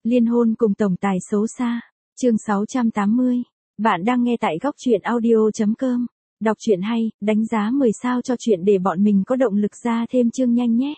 Liên hôn cùng tổng tài xấu xa. Chương 680. Bạn đang nghe tại góc truyện audio.com. Đọc truyện hay, đánh giá 10 sao cho chuyện để bọn mình có động lực ra thêm chương nhanh nhé.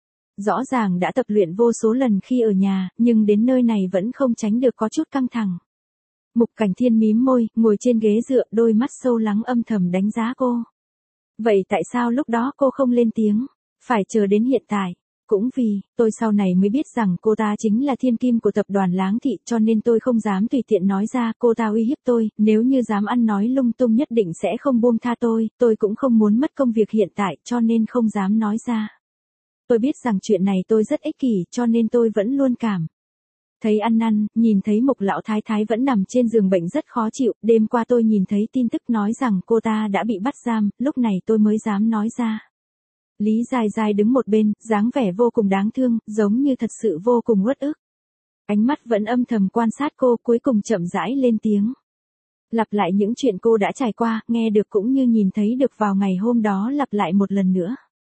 Rõ ràng đã tập luyện vô số lần khi ở nhà, nhưng đến nơi này vẫn không tránh được có chút căng thẳng. Mục Cảnh Thiên mím môi, ngồi trên ghế dựa, đôi mắt sâu lắng âm thầm đánh giá cô. Vậy tại sao lúc đó cô không lên tiếng? Phải chờ đến hiện tại. Cũng vì, tôi sau này mới biết rằng cô ta chính là thiên kim của tập đoàn Láng Thị, cho nên tôi không dám tùy tiện nói ra. Cô ta uy hiếp tôi, nếu như dám ăn nói lung tung nhất định sẽ không buông tha tôi cũng không muốn mất công việc hiện tại cho nên không dám nói ra. Tôi biết rằng chuyện này tôi rất ích kỷ cho nên tôi vẫn luôn cảm thấy ăn năn, nhìn thấy Mục lão thái thái vẫn nằm trên giường bệnh rất khó chịu, đêm qua tôi nhìn thấy tin tức nói rằng cô ta đã bị bắt giam, lúc này tôi mới dám nói ra. Lý Giai Giai đứng một bên, dáng vẻ vô cùng đáng thương, giống như thật sự vô cùng uất ức. Ánh mắt vẫn âm thầm quan sát cô, cuối cùng chậm rãi lên tiếng. Lặp lại những chuyện cô đã trải qua, nghe được cũng như nhìn thấy được vào ngày hôm đó lặp lại một lần nữa.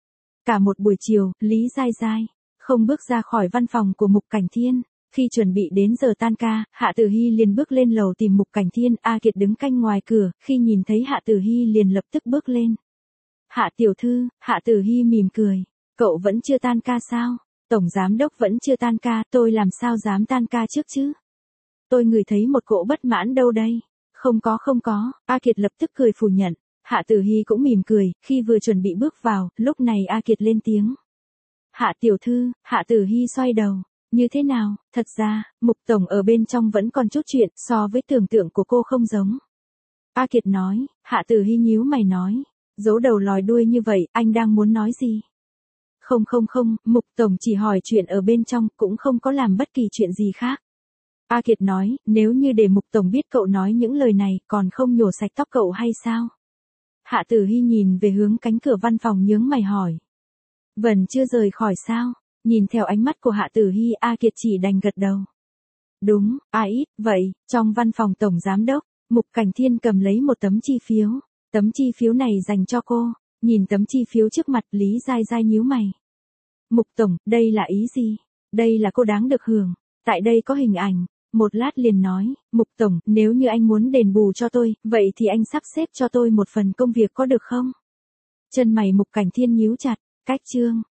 Cả một buổi chiều, Lý Giai Giai không bước ra khỏi văn phòng của Mục Cảnh Thiên. Khi chuẩn bị đến giờ tan ca, Hạ Tử Hy liền bước lên lầu tìm Mục Cảnh Thiên. A Kiệt đứng canh ngoài cửa, khi nhìn thấy Hạ Tử Hy liền lập tức bước lên. Hạ tiểu thư, Hạ Tử Hy mỉm cười. Cậu vẫn chưa tan ca sao? Tổng giám đốc vẫn chưa tan ca, tôi làm sao dám tan ca trước chứ? Tôi ngửi thấy một cỗ bất mãn đâu đây? Không có. A Kiệt lập tức cười phủ nhận. Hạ Tử Hy cũng mỉm cười, khi vừa chuẩn bị bước vào, lúc này A Kiệt lên tiếng. Hạ tiểu thư, Hạ Tử Hy xoay đầu. Như thế nào? Thật ra, Mục tổng ở bên trong vẫn còn chút chuyện, so với tưởng tượng của cô không giống. A Kiệt nói. Hạ Tử Hy nhíu mày nói. Giấu đầu lòi đuôi như vậy, anh đang muốn nói gì? Không, Mục tổng chỉ hỏi chuyện ở bên trong, cũng không có làm bất kỳ chuyện gì khác. A Kiệt nói, nếu như để Mục tổng biết cậu nói những lời này, còn không nhổ sạch tóc cậu hay sao? Hạ Tử Hy nhìn về hướng cánh cửa văn phòng nhướng mày hỏi. Vẫn chưa rời khỏi sao? Nhìn theo ánh mắt của Hạ Tử Hy, A Kiệt chỉ đành gật đầu. Đúng, ít, vậy, trong văn phòng tổng giám đốc, Mục Cảnh Thiên cầm lấy một tấm chi phiếu. Tấm chi phiếu này dành cho cô. Nhìn tấm chi phiếu trước mặt, Lý Giai Giai nhíu mày. Mục tổng, đây là ý gì? Đây là cô đáng được hưởng. Tại đây có hình ảnh. Một lát liền nói, Mục tổng, nếu như anh muốn đền bù cho tôi, vậy thì anh sắp xếp cho tôi một phần công việc có được không? Chân mày Mục Cảnh Thiên nhíu chặt, cách chương.